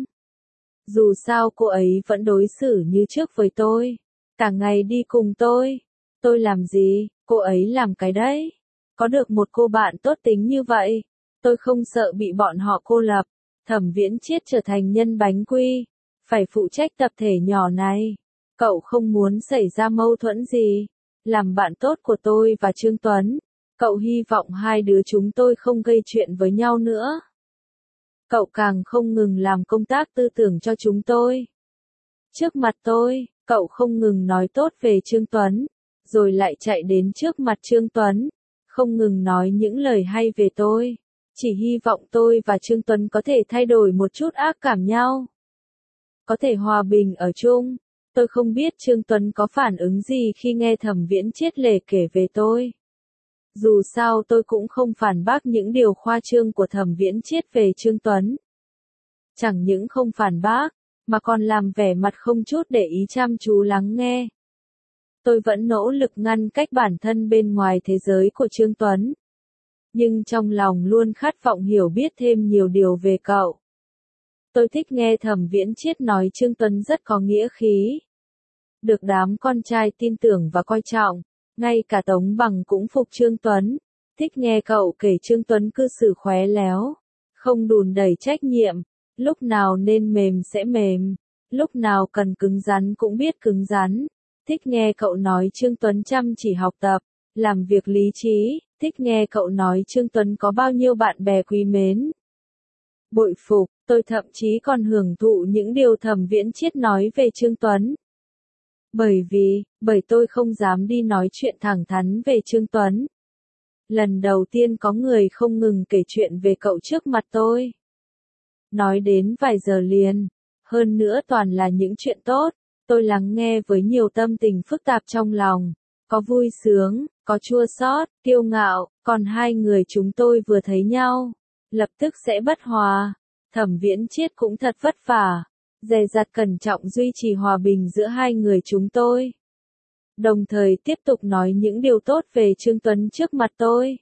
[SPEAKER 1] Dù sao cô ấy vẫn đối xử như trước với tôi, cả ngày đi cùng tôi. Tôi làm gì, cô ấy làm cái đấy. Có được một cô bạn tốt tính như vậy, tôi không sợ bị bọn họ cô lập. Thẩm Viễn Chiết trở thành nhân bánh quy, phải phụ trách tập thể nhỏ này. Cậu không muốn xảy ra mâu thuẫn gì. Làm bạn tốt của tôi và Trương Tuấn, cậu hy vọng hai đứa chúng tôi không gây chuyện với nhau nữa. Cậu càng không ngừng làm công tác tư tưởng cho chúng tôi. Trước mặt tôi, cậu không ngừng nói tốt về Trương Tuấn, rồi lại chạy đến trước mặt Trương Tuấn, không ngừng nói những lời hay về tôi. Chỉ hy vọng tôi và Trương Tuấn có thể thay đổi một chút ác cảm nhau. Có thể hòa bình ở chung. Tôi không biết Trương Tuấn có phản ứng gì khi nghe Thẩm Viễn Chiết lề kể về tôi. Dù sao tôi cũng không phản bác những điều khoa trương của Thẩm Viễn Chiết về Trương Tuấn. Chẳng những không phản bác, mà còn làm vẻ mặt không chút để ý chăm chú lắng nghe. Tôi vẫn nỗ lực ngăn cách bản thân bên ngoài thế giới của Trương Tuấn. Nhưng trong lòng luôn khát vọng hiểu biết thêm nhiều điều về cậu. Tôi thích nghe Thẩm Viễn Chiết nói Trương Tuấn rất có nghĩa khí. Được đám con trai tin tưởng và coi trọng, ngay cả Tống Bằng cũng phục Trương Tuấn. Thích nghe cậu kể Trương Tuấn cư xử khéo léo, không đùn đẩy trách nhiệm, lúc nào nên mềm sẽ mềm, lúc nào cần cứng rắn cũng biết cứng rắn. Thích nghe cậu nói Trương Tuấn chăm chỉ học tập, làm việc lý trí, thích nghe cậu nói Trương Tuấn có bao nhiêu bạn bè quý mến. Bội phục, tôi thậm chí còn hưởng thụ những điều Thẩm Viễn Chiết nói về Trương Tuấn. Bởi vì, bởi tôi không dám đi nói chuyện thẳng thắn về Trương Tuấn. Lần đầu tiên có người không ngừng kể chuyện về cậu trước mặt tôi. Nói đến vài giờ liền, hơn nữa toàn là những chuyện tốt, tôi lắng nghe với nhiều tâm tình phức tạp trong lòng, có vui sướng, có chua xót, kiêu ngạo, còn hai người chúng tôi vừa thấy nhau, lập tức sẽ bất hòa. Thẩm Viễn Chiết cũng thật vất vả, dè dặt cẩn trọng duy trì hòa bình giữa hai người chúng tôi. Đồng thời tiếp tục nói những điều tốt về Trương Tuấn trước mặt tôi.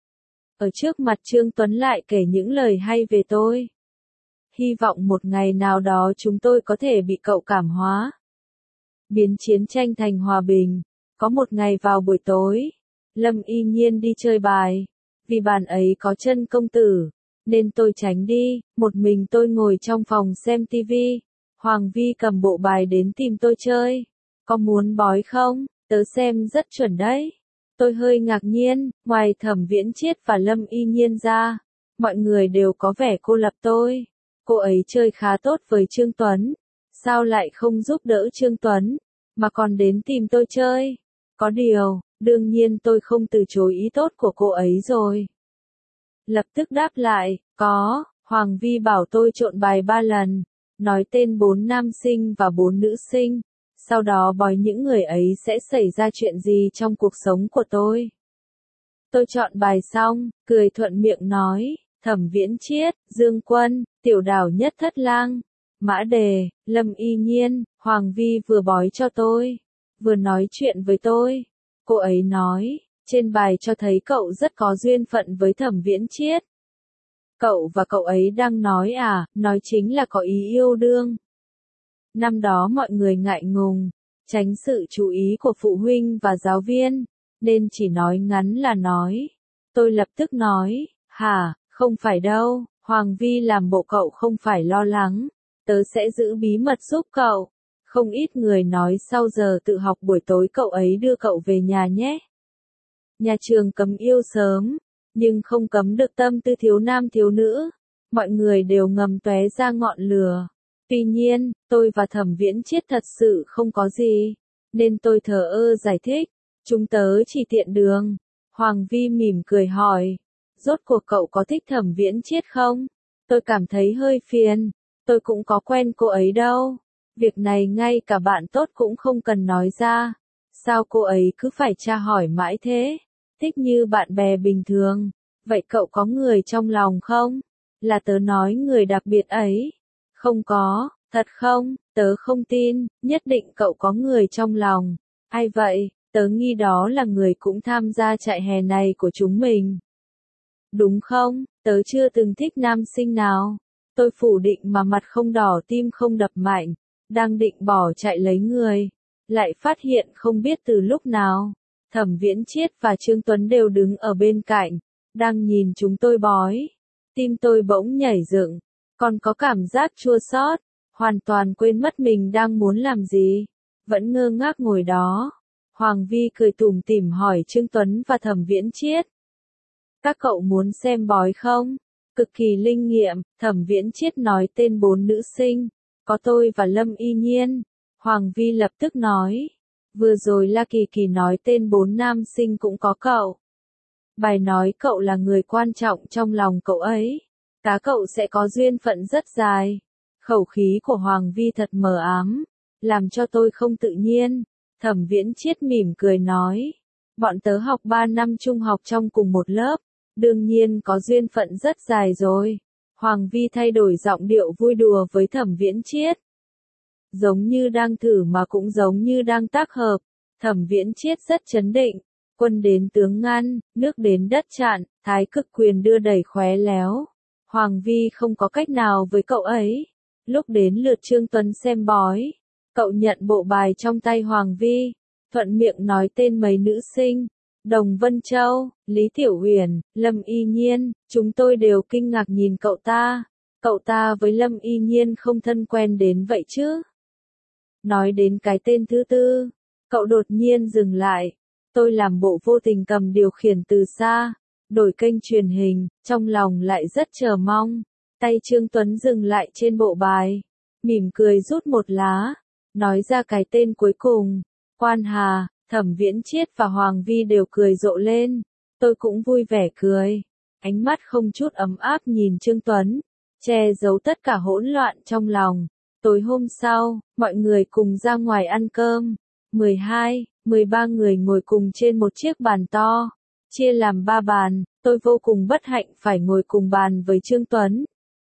[SPEAKER 1] Ở trước mặt Trương Tuấn lại kể những lời hay về tôi. Hy vọng một ngày nào đó chúng tôi có thể bị cậu cảm hóa, biến chiến tranh thành hòa bình. Có một ngày vào buổi tối, Lâm Y Nhiên đi chơi bài. Vì bàn ấy có Chân công tử, nên tôi tránh đi, một mình tôi ngồi trong phòng xem tivi. Hoàng Vi cầm bộ bài đến tìm tôi chơi. Có muốn bói không? Tớ xem rất chuẩn đấy. Tôi hơi ngạc nhiên, ngoài Thẩm Viễn Chiết và Lâm Y Nhiên ra, mọi người đều có vẻ cô lập tôi. Cô ấy chơi khá tốt với Trương Tuấn, sao lại không giúp đỡ Trương Tuấn, mà còn đến tìm tôi chơi? Có điều, đương nhiên tôi không từ chối ý tốt của cô ấy rồi. Lập tức đáp lại, có, Hoàng Vi bảo tôi trộn bài ba lần, nói tên bốn nam sinh và bốn nữ sinh, sau đó bói những người ấy sẽ xảy ra chuyện gì trong cuộc sống của tôi. Tôi chọn bài xong, cười thuận miệng nói, Thẩm Viễn Chiết, Dương Quân, Tiểu Đào Nhất Thất Lang, Mã Đề, Lâm Y Nhiên, Hoàng Vi vừa bói cho tôi, vừa nói chuyện với tôi. Cô ấy nói, trên bài cho thấy cậu rất có duyên phận với Thẩm Viễn Chiết. Cậu và cậu ấy đang nói à, nói chính là có ý yêu đương. Năm đó mọi người ngại ngùng, tránh sự chú ý của phụ huynh và giáo viên, nên chỉ nói ngắn là nói. Tôi lập tức nói, hả, không phải đâu, Hoàng Vi làm bộ cậu không phải lo lắng, tớ sẽ giữ bí mật giúp cậu. Không ít người nói sau giờ tự học buổi tối cậu ấy đưa cậu về nhà nhé. Nhà trường cấm yêu sớm, nhưng không cấm được tâm tư thiếu nam thiếu nữ. Mọi người đều ngầm tóe ra ngọn lửa. Tuy nhiên, tôi và Thẩm Viễn Chiết thật sự không có gì, nên tôi thờ ơ giải thích, chúng tớ chỉ tiện đường. Hoàng Vi mỉm cười hỏi, rốt cuộc cậu có thích Thẩm Viễn Chiết không? Tôi cảm thấy hơi phiền, tôi cũng có quen cô ấy đâu. Việc này ngay cả bạn tốt cũng không cần nói ra. Sao cô ấy cứ phải tra hỏi mãi thế? Thích như bạn bè bình thường. Vậy cậu có người trong lòng không? Là tớ nói người đặc biệt ấy. Không có, thật không? Tớ không tin, nhất định cậu có người trong lòng. Ai vậy? Tớ nghi đó là người cũng tham gia trại hè này của chúng mình. Đúng không? Tớ chưa từng thích nam sinh nào. Tôi phủ định mà mặt không đỏ tim không đập mạnh. Đang định bỏ chạy lấy người, lại phát hiện không biết từ lúc nào, Thẩm Viễn Chiết và Trương Tuấn đều đứng ở bên cạnh, đang nhìn chúng tôi bói. Tim tôi bỗng nhảy dựng, còn có cảm giác chua xót, hoàn toàn quên mất mình đang muốn làm gì, vẫn ngơ ngác ngồi đó. Hoàng Vi cười tủm tỉm hỏi Trương Tuấn và Thẩm Viễn Chiết. Các cậu muốn xem bói không? Cực kỳ linh nghiệm, Thẩm Viễn Chiết nói tên bốn nữ sinh. Có tôi và Lâm Y Nhiên. Hoàng Vi lập tức nói. Vừa rồi La Kỳ Kỳ nói tên bốn nam sinh cũng có cậu. Bài nói cậu là người quan trọng trong lòng cậu ấy. Cá cậu sẽ có duyên phận rất dài. Khẩu khí của Hoàng Vi thật mờ ám, làm cho tôi không tự nhiên. Thẩm Viễn Chiết mỉm cười nói. Bọn tớ học ba năm trung học trong cùng một lớp. Đương nhiên có duyên phận rất dài rồi. Hoàng Vi thay đổi giọng điệu vui đùa với Thẩm Viễn Chiết. Giống như đang thử mà cũng giống như đang tác hợp. Thẩm Viễn Chiết rất chấn định. Quân đến tướng ngăn, nước đến đất chặn, thái cực quyền đưa đẩy khóe léo. Hoàng Vi không có cách nào với cậu ấy. Lúc đến lượt Trương Tuấn xem bói, cậu nhận bộ bài trong tay Hoàng Vi, thuận miệng nói tên mấy nữ sinh, Đồng Vân Châu, Lý Tiểu Huyền, Lâm Y Nhiên, chúng tôi đều kinh ngạc nhìn cậu ta. Cậu ta với Lâm Y Nhiên không thân quen đến vậy chứ? Nói đến cái tên thứ tư, cậu đột nhiên dừng lại. Tôi làm bộ vô tình cầm điều khiển từ xa, đổi kênh truyền hình, trong lòng lại rất chờ mong. Tay Trương Tuấn dừng lại trên bộ bài, mỉm cười rút một lá, nói ra cái tên cuối cùng. Quan Hà, Thẩm Viễn Chiết và Hoàng Vi đều cười rộ lên. Tôi cũng vui vẻ cười, ánh mắt không chút ấm áp nhìn Trương Tuấn, che giấu tất cả hỗn loạn trong lòng. Tối hôm sau, mọi người cùng ra ngoài ăn cơm. mười hai, mười ba người ngồi cùng trên một chiếc bàn to, chia làm ba bàn. Tôi vô cùng bất hạnh phải ngồi cùng bàn với Trương Tuấn.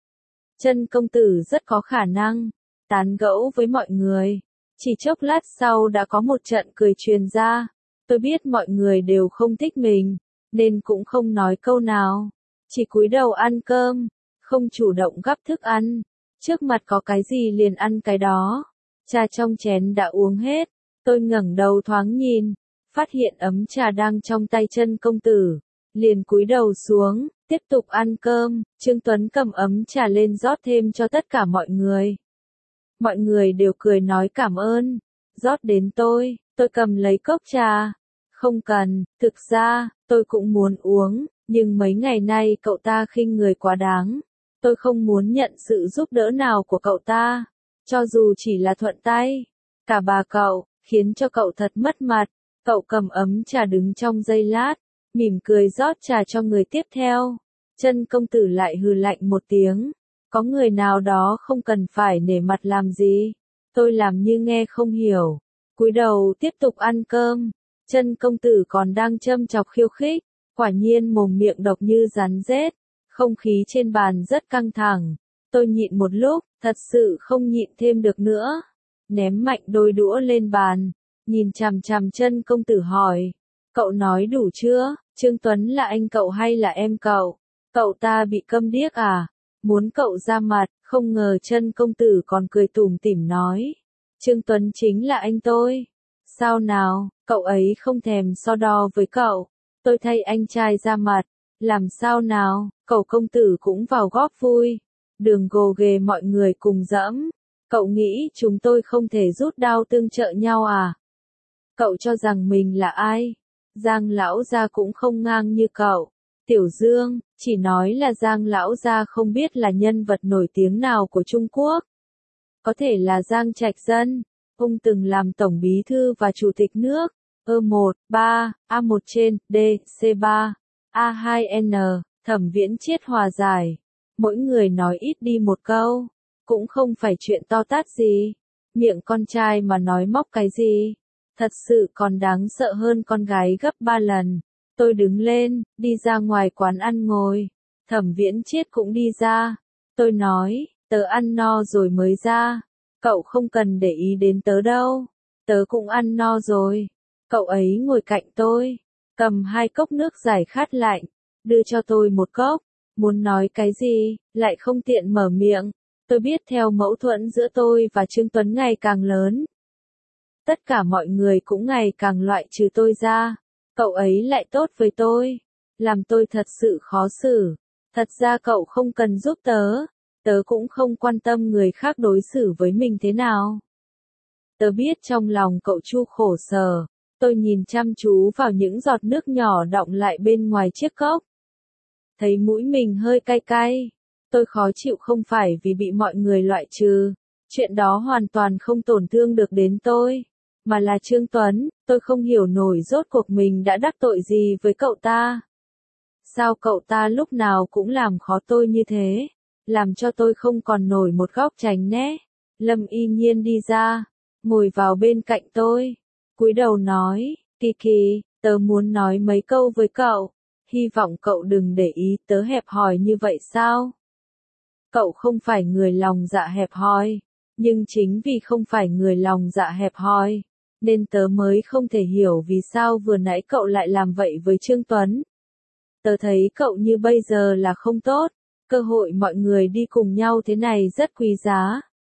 [SPEAKER 1] Chân công tử rất có khả năng tán gẫu với mọi người. Chỉ chốc lát sau đã có một trận cười truyền ra. Tôi biết mọi người đều không thích mình, nên cũng không nói câu nào. Chỉ cúi đầu ăn cơm, không chủ động gắp thức ăn. Trước mặt có cái gì liền ăn cái đó. Trà trong chén đã uống hết. Tôi ngẩng đầu thoáng nhìn, phát hiện ấm trà đang trong tay chân công tử. Liền cúi đầu xuống, tiếp tục ăn cơm. Trương Tuấn cầm ấm trà lên rót thêm cho tất cả mọi người. Mọi người đều cười nói cảm ơn. Rót đến tôi, tôi cầm lấy cốc trà. Không cần, thực ra, tôi cũng muốn uống, nhưng mấy ngày nay cậu ta khinh người quá đáng. Tôi không muốn nhận sự giúp đỡ nào của cậu ta, cho dù chỉ là thuận tay. Cả bà cậu, khiến cho cậu thật mất mặt. Cậu cầm ấm trà đứng trong giây lát, mỉm cười rót trà cho người tiếp theo. Chân công tử lại hừ lạnh một tiếng. Có người nào đó không cần phải nể mặt làm gì. Tôi làm như nghe không hiểu. Cúi đầu tiếp tục ăn cơm. Chân công tử còn đang châm chọc khiêu khích. Quả nhiên mồm miệng độc như rắn rết. Không khí trên bàn rất căng thẳng. Tôi nhịn một lúc, thật sự không nhịn thêm được nữa. Ném mạnh đôi đũa lên bàn. Nhìn chằm chằm chân công tử hỏi. Cậu nói đủ chưa? Trương Tuấn là anh cậu hay là em cậu? Cậu ta bị câm điếc à? Muốn cậu ra mặt, không ngờ chân công tử còn cười tủm tỉm nói. Trương Tuấn chính là anh tôi. Sao nào, cậu ấy không thèm so đo với cậu. Tôi thay anh trai ra mặt. Làm sao nào, cậu công tử cũng vào góp vui. Đường gồ ghề mọi người cùng dẫm. Cậu nghĩ chúng tôi không thể rút đao tương trợ nhau à? Cậu cho rằng mình là ai? Giang lão gia cũng không ngang như cậu. Tiểu Dương, chỉ nói là Giang lão gia không biết là nhân vật nổi tiếng nào của Trung Quốc. Có thể là Giang Trạch Dân, ông từng làm tổng bí thư và chủ tịch nước. E một, ba, A một trên, D, C ba, A hai N, Thẩm Viễn Chiết hòa giải. Mỗi người nói ít đi một câu, cũng không phải chuyện to tát gì. Miệng con trai mà nói móc cái gì, thật sự còn đáng sợ hơn con gái gấp ba lần. Tôi đứng lên, đi ra ngoài quán ăn ngồi. Thẩm Viễn Chiết cũng đi ra. Tôi nói, tớ ăn no rồi mới ra. Cậu không cần để ý đến tớ đâu. Tớ cũng ăn no rồi. Cậu ấy ngồi cạnh tôi, cầm hai cốc nước giải khát lạnh, đưa cho tôi một cốc. Muốn nói cái gì, lại không tiện mở miệng. Tôi biết theo mâu thuẫn giữa tôi và Trương Tuấn ngày càng lớn. Tất cả mọi người cũng ngày càng loại trừ tôi ra. Cậu ấy lại tốt với tôi, làm tôi thật sự khó xử. Thật ra cậu không cần giúp tớ, tớ cũng không quan tâm người khác đối xử với mình thế nào. Tớ biết trong lòng cậu Chu khổ sở. Tôi nhìn chăm chú vào những giọt nước nhỏ đọng lại bên ngoài chiếc cốc. Thấy mũi mình hơi cay cay. Tôi khó chịu không phải vì bị mọi người loại trừ. Chuyện đó hoàn toàn không tổn thương được đến tôi. Mà là Trương Tuấn, tôi không hiểu nổi rốt cuộc mình đã đắc tội gì với cậu ta. Sao cậu ta lúc nào cũng làm khó tôi như thế, làm cho tôi không còn nổi một góc tránh né. Lâm Y Nhiên đi ra, ngồi vào bên cạnh tôi, cúi đầu nói, Kỳ Kỳ, tớ muốn nói mấy câu với cậu, hy vọng cậu đừng để ý tớ hẹp hòi như vậy sao? Cậu không phải người lòng dạ hẹp hòi, nhưng chính vì không phải người lòng dạ hẹp hòi, nên tớ mới không thể hiểu vì sao vừa nãy cậu lại làm vậy với Trương Tuấn. Tớ thấy cậu như bây giờ là không tốt, cơ hội mọi người đi cùng nhau thế này rất quý giá.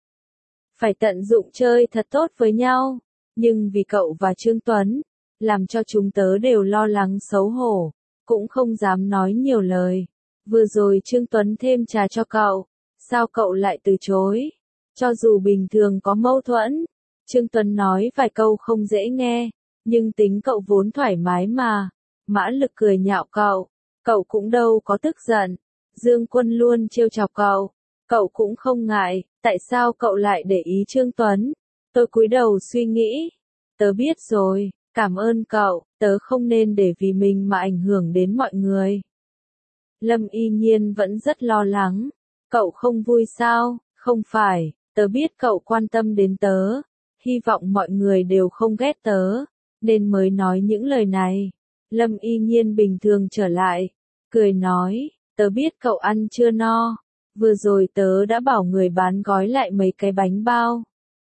[SPEAKER 1] phải tận dụng chơi thật tốt với nhau. Nhưng vì cậu và Trương Tuấn, làm cho chúng tớ đều lo lắng xấu hổ, cũng không dám nói nhiều lời. Vừa rồi Trương Tuấn thêm trà cho cậu, sao cậu lại từ chối? Cho dù bình thường có mâu thuẫn, Trương Tuấn nói vài câu không dễ nghe, nhưng tính cậu vốn thoải mái mà. Mã Lực cười nhạo cậu, cậu cũng đâu có tức giận. Dương Quân luôn trêu chọc cậu, cậu cũng không ngại, tại sao cậu lại để ý Trương Tuấn? Tôi cúi đầu suy nghĩ, tớ biết rồi, cảm ơn cậu, tớ không nên để vì mình mà ảnh hưởng đến mọi người. Lâm Y Nhiên vẫn rất lo lắng, cậu không vui sao? Không phải, tớ biết cậu quan tâm đến tớ, hy vọng mọi người đều không ghét tớ, nên mới nói những lời này. Lâm Y Nhiên bình thường trở lại, cười nói, tớ biết cậu ăn chưa no, vừa rồi tớ đã bảo người bán gói lại mấy cái bánh bao.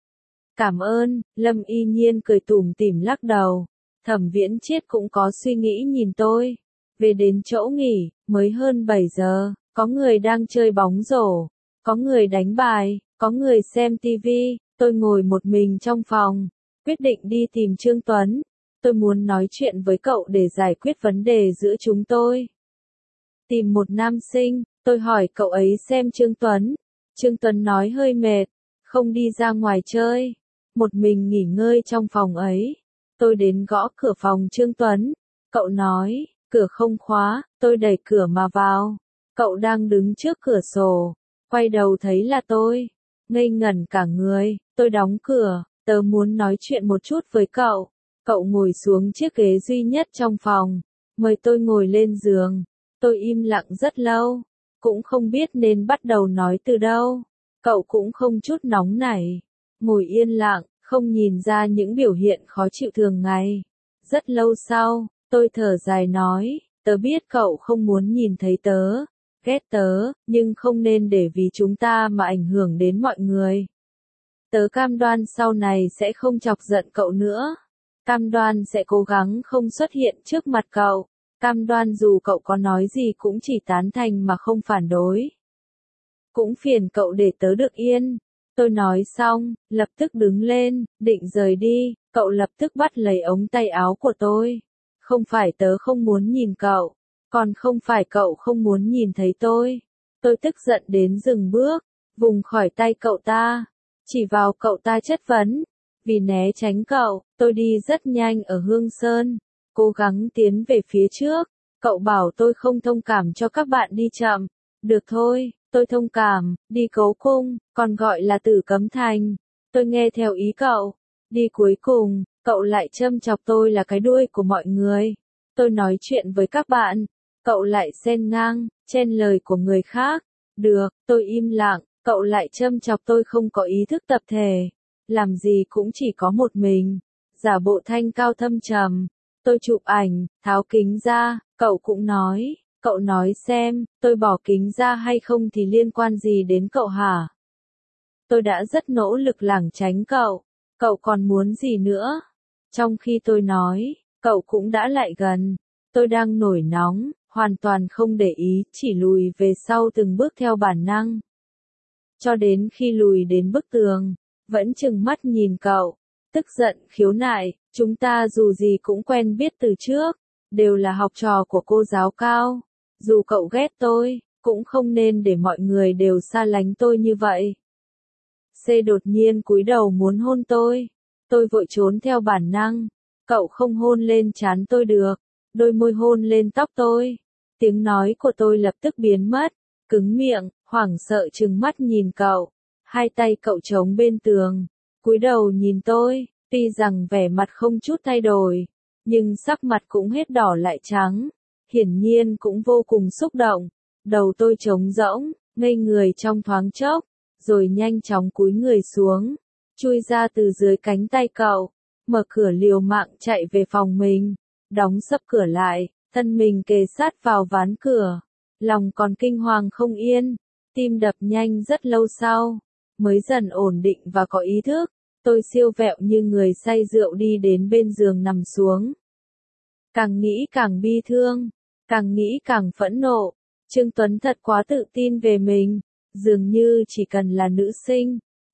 [SPEAKER 1] Cảm ơn, Lâm Y Nhiên cười tủm tỉm lắc đầu. Thẩm Viễn Chiết cũng có suy nghĩ nhìn tôi. Về đến chỗ nghỉ, mới hơn bảy giờ, có người đang chơi bóng rổ, có người đánh bài, có người xem tivi, tôi ngồi một mình trong phòng, quyết định đi tìm Trương Tuấn. Tôi muốn nói chuyện với cậu để giải quyết vấn đề giữa chúng tôi. Tìm một nam sinh, tôi hỏi cậu ấy xem Trương Tuấn. Trương Tuấn nói hơi mệt, không đi ra ngoài chơi, một mình nghỉ ngơi trong phòng ấy. Tôi đến gõ cửa phòng Trương Tuấn, cậu nói, cửa không khóa, tôi đẩy cửa mà vào. Cậu đang đứng trước cửa sổ, quay đầu thấy là tôi, ngây ngẩn cả người, tôi đóng cửa, tớ muốn nói chuyện một chút với cậu. Cậu ngồi xuống chiếc ghế duy nhất trong phòng, mời tôi ngồi lên giường. Tôi im lặng rất lâu, cũng không biết nên bắt đầu nói từ đâu. Cậu cũng không chút nóng nảy, ngồi yên lặng, không nhìn ra những biểu hiện khó chịu thường ngày. Rất lâu sau, tôi thở dài nói, tớ biết cậu không muốn nhìn thấy tớ, ghét tớ, nhưng không nên để vì chúng ta mà ảnh hưởng đến mọi người. Tớ cam đoan sau này sẽ không chọc giận cậu nữa. Cam đoan sẽ cố gắng không xuất hiện trước mặt cậu. Cam đoan dù cậu có nói gì cũng chỉ tán thành mà không phản đối. Cũng phiền cậu để tớ được yên. Tôi nói xong, lập tức đứng lên, định rời đi, cậu lập tức bắt lấy ống tay áo của tôi. Không phải tớ không muốn nhìn cậu, còn không phải cậu không muốn nhìn thấy tôi. Tôi tức giận đến dừng bước, vùng khỏi tay cậu ta, chỉ vào cậu ta chất vấn. Vì né tránh cậu, tôi đi rất nhanh ở Hương Sơn, cố gắng tiến về phía trước. Cậu bảo tôi không thông cảm cho các bạn đi chậm. Được thôi, tôi thông cảm, đi Cấu Cung, còn gọi là Tử Cấm Thành. Tôi nghe theo ý cậu. Đi cuối cùng, cậu lại châm chọc tôi là cái đuôi của mọi người. Tôi nói chuyện với các bạn, cậu lại xen ngang, chen lời của người khác. Được, tôi im lặng, cậu lại châm chọc tôi không có ý thức tập thể. Làm gì cũng chỉ có một mình, giả bộ thanh cao thâm trầm. Tôi chụp ảnh, tháo kính ra, cậu cũng nói, cậu nói xem, tôi bỏ kính ra hay không thì liên quan gì đến cậu hả? Tôi đã rất nỗ lực lảng tránh cậu, cậu còn muốn gì nữa? Trong khi tôi nói, cậu cũng đã lại gần, tôi đang nổi nóng, hoàn toàn không để ý, chỉ lùi về sau từng bước theo bản năng. Cho đến khi lùi đến bức tường, vẫn chừng mắt nhìn cậu, tức giận khiếu nại, chúng ta dù gì cũng quen biết từ trước, đều là học trò của cô giáo Cao, dù cậu ghét tôi, cũng không nên để mọi người đều xa lánh tôi như vậy. C đột nhiên cúi đầu muốn hôn tôi, tôi vội trốn theo bản năng, cậu không hôn lên trán tôi được, đôi môi hôn lên tóc tôi, tiếng nói của tôi lập tức biến mất, cứng miệng, hoảng sợ trừng mắt nhìn cậu. Hai tay cậu chống bên tường, cúi đầu nhìn tôi, tuy rằng vẻ mặt không chút thay đổi, nhưng sắc mặt cũng hết đỏ lại trắng, hiển nhiên cũng vô cùng xúc động. Đầu tôi trống rỗng, ngây người trong thoáng chốc, rồi nhanh chóng cúi người xuống, chui ra từ dưới cánh tay cậu, mở cửa liều mạng chạy về phòng mình, đóng sập cửa lại, thân mình kề sát vào ván cửa, lòng còn kinh hoàng không yên, tim đập nhanh rất lâu sau mới dần ổn định và có ý thức. Tôi siêu vẹo như người say rượu đi đến bên giường nằm xuống. Càng nghĩ càng bi thương, càng nghĩ càng phẫn nộ. Trương Tuấn thật quá tự tin về mình, dường như chỉ cần là nữ sinh,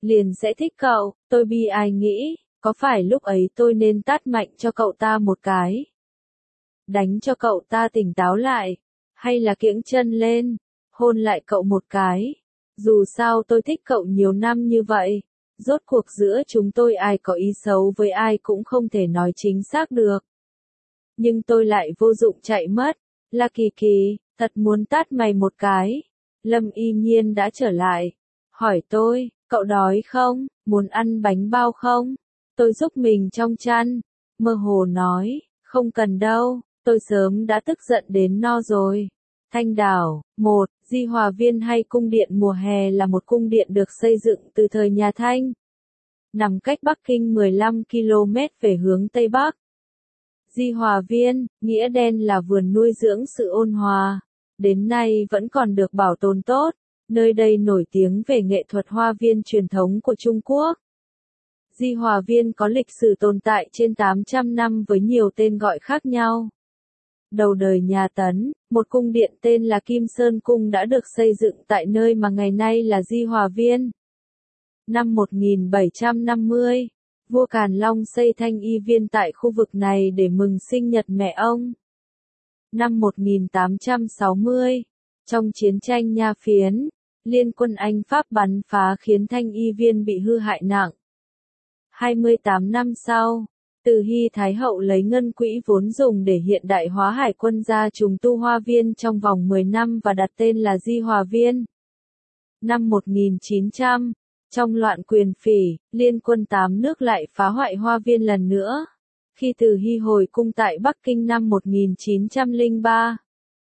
[SPEAKER 1] liền sẽ thích cậu. Tôi bi ai nghĩ, có phải lúc ấy tôi nên tát mạnh cho cậu ta một cái, đánh cho cậu ta tỉnh táo lại, hay là kiễng chân lên, hôn lại cậu một cái. Dù sao tôi thích cậu nhiều năm như vậy, rốt cuộc giữa chúng tôi ai có ý xấu với ai cũng không thể nói chính xác được. Nhưng tôi lại vô dụng chạy mất. La Kỳ Kỳ, thật muốn tát mày một cái. Lâm Y Nhiên đã trở lại, hỏi tôi, cậu đói không, muốn ăn bánh bao không? Tôi giúp mình trong chăn, mơ hồ nói, không cần đâu, tôi sớm đã tức giận đến no rồi. Thanh Đảo, một, Di Hòa Viên hay cung điện mùa hè là một cung điện được xây dựng từ thời nhà Thanh, nằm cách Bắc Kinh mười lăm ki lô mét về hướng Tây Bắc. Di Hòa Viên, nghĩa đen là vườn nuôi dưỡng sự ôn hòa, đến nay vẫn còn được bảo tồn tốt, nơi đây nổi tiếng về nghệ thuật hoa viên truyền thống của Trung Quốc. Di Hòa Viên có lịch sử tồn tại trên tám trăm năm với nhiều tên gọi khác nhau. Đầu đời nhà Tấn, một cung điện tên là Kim Sơn Cung đã được xây dựng tại nơi mà ngày nay là Di Hòa Viên. Năm một nghìn bảy trăm năm mươi, vua Càn Long xây Thanh Y Viên tại khu vực này để mừng sinh nhật mẹ ông. Năm một nghìn tám trăm sáu mươi, trong chiến tranh Nha Phiến, liên quân Anh Pháp bắn phá khiến Thanh Y Viên bị hư hại nặng. hai mươi tám năm sau, Từ Hy Thái Hậu lấy ngân quỹ vốn dùng để hiện đại hóa hải quân ra trùng tu hoa viên trong vòng mười năm và đặt tên là Di Hòa Viên. Năm một nghìn chín trăm, trong loạn quyền phỉ, liên quân tám nước lại phá hoại hoa viên lần nữa. Khi Từ Hy hồi cung tại Bắc Kinh năm một nghìn chín trăm lẻ ba,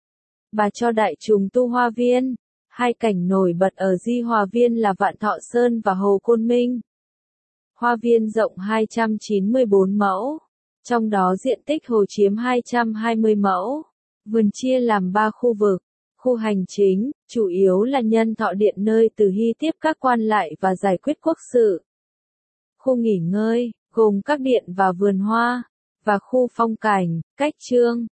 [SPEAKER 1] bà cho đại trùng tu hoa viên. Hai cảnh nổi bật ở Di Hòa Viên là Vạn Thọ Sơn và Hồ Côn Minh. Hoa viên rộng hai trăm chín mươi bốn mẫu, trong đó diện tích hồ chiếm hai trăm hai mươi mẫu. Vườn chia làm ba khu vực. Khu hành chính, chủ yếu là nhân thọ điện nơi Từ Hy tiếp các quan lại và giải quyết quốc sự. Khu nghỉ ngơi, gồm các điện và vườn hoa. Và khu phong cảnh, cách trương.